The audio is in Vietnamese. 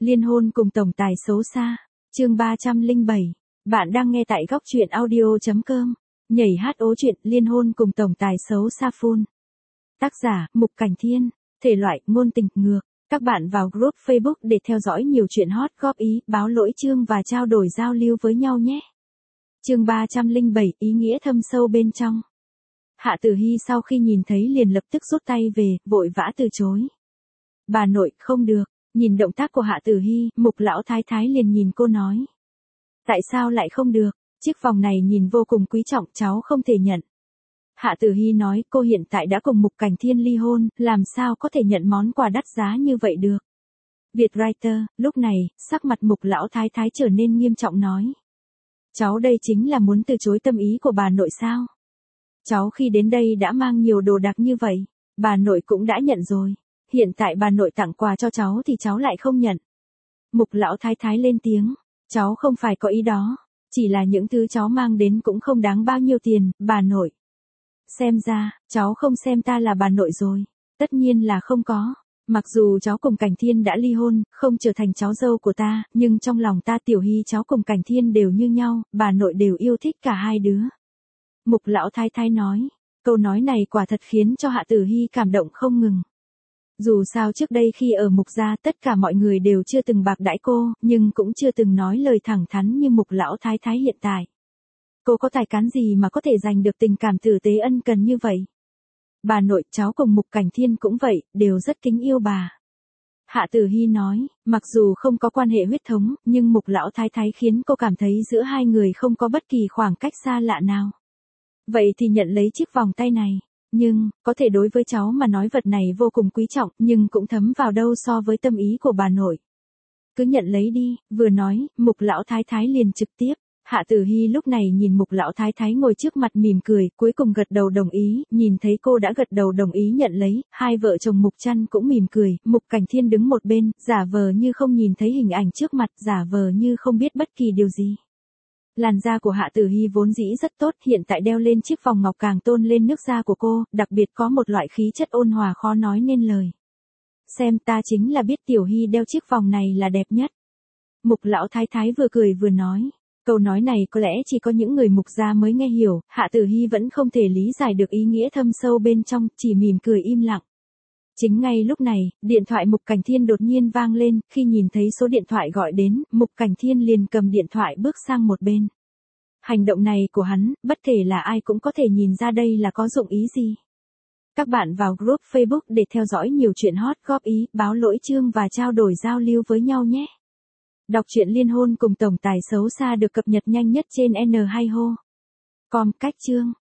Liên hôn cùng tổng tài xấu xa. Chương 307. Bạn đang nghe tại góc truyện audio.com. Nhảy HO chuyện liên hôn cùng tổng tài xấu xa full. Tác giả, Mục Cảnh Thiên. Thể loại, ngôn tình, ngược. Các bạn vào group Facebook để theo dõi nhiều chuyện hot, góp ý, báo lỗi chương và trao đổi giao lưu với nhau nhé. Chương 307, ý nghĩa thâm sâu bên trong. Hạ Tử Hy sau khi nhìn thấy liền lập tức rút tay về, vội vã từ chối. Bà nội, không được. Nhìn động tác của Hạ Tử Hy, Mục lão thái thái liền nhìn cô nói. Tại sao lại không được? Chiếc vòng này nhìn vô cùng quý trọng, cháu không thể nhận. Hạ Tử Hy nói, cô hiện tại đã cùng Mục Cảnh Thiên ly hôn, làm sao có thể nhận món quà đắt giá như vậy được. Vietwriter, lúc này, sắc mặt Mục lão thái thái trở nên nghiêm trọng nói. Cháu đây chính là muốn từ chối tâm ý của bà nội sao? Cháu khi đến đây đã mang nhiều đồ đạc như vậy, bà nội cũng đã nhận rồi. Hiện tại bà nội tặng quà cho cháu thì cháu lại không nhận. Mục lão thái thái lên tiếng, cháu không phải có ý đó, chỉ là những thứ cháu mang đến cũng không đáng bao nhiêu tiền, bà nội. Xem ra, cháu không xem ta là bà nội rồi. Tất nhiên là không có. Mặc dù cháu cùng Cảnh Thiên đã ly hôn, không trở thành cháu dâu của ta, nhưng trong lòng ta Tiểu Hy cháu cùng Cảnh Thiên đều như nhau, bà nội đều yêu thích cả hai đứa. Mục lão thái thái nói, câu nói này quả thật khiến cho Hạ Tử Hy cảm động không ngừng. Dù sao trước đây khi ở Mục gia tất cả mọi người đều chưa từng bạc đãi cô, nhưng cũng chưa từng nói lời thẳng thắn như Mục lão thái thái hiện tại. Cô có tài cán gì mà có thể giành được tình cảm tử tế ân cần như vậy? Bà nội, cháu cùng Mục Cảnh Thiên cũng vậy, đều rất kính yêu bà. Hạ Tử Hy nói, mặc dù không có quan hệ huyết thống, nhưng Mục lão thái thái khiến cô cảm thấy giữa hai người không có bất kỳ khoảng cách xa lạ nào. Vậy thì nhận lấy chiếc vòng tay này. Nhưng, có thể đối với cháu mà nói vật này vô cùng quý trọng, nhưng cũng thấm vào đâu so với tâm ý của bà nội. Cứ nhận lấy đi, vừa nói, Mục lão thái thái liền trực tiếp. Hạ Tử Hy lúc này nhìn Mục lão thái thái ngồi trước mặt mỉm cười, cuối cùng gật đầu đồng ý, nhìn thấy cô đã gật đầu đồng ý nhận lấy, hai vợ chồng Mục Trăn cũng mỉm cười, Mục Cảnh Thiên đứng một bên, giả vờ như không nhìn thấy hình ảnh trước mặt, giả vờ như không biết bất kỳ điều gì. Làn da của Hạ Tử Hy vốn dĩ rất tốt, hiện tại đeo lên chiếc vòng ngọc càng tôn lên nước da của cô, đặc biệt có một loại khí chất ôn hòa khó nói nên lời. Xem ta chính là biết Tiểu Hy đeo chiếc vòng này là đẹp nhất. Mục lão thái thái vừa cười vừa nói. Câu nói này có lẽ chỉ có những người Mục gia mới nghe hiểu, Hạ Tử Hy vẫn không thể lý giải được ý nghĩa thâm sâu bên trong, chỉ mỉm cười im lặng. Chính ngay lúc này, điện thoại Mục Cảnh Thiên đột nhiên vang lên, khi nhìn thấy số điện thoại gọi đến, Mục Cảnh Thiên liền cầm điện thoại bước sang một bên. Hành động này của hắn, bất kể là ai cũng có thể nhìn ra đây là có dụng ý gì. Các bạn vào group Facebook để theo dõi nhiều chuyện hot, góp ý, báo lỗi chương và trao đổi giao lưu với nhau nhé. Đọc truyện liên hôn cùng tổng tài xấu xa được cập nhật nhanh nhất trên N2Ho.com. Cách chương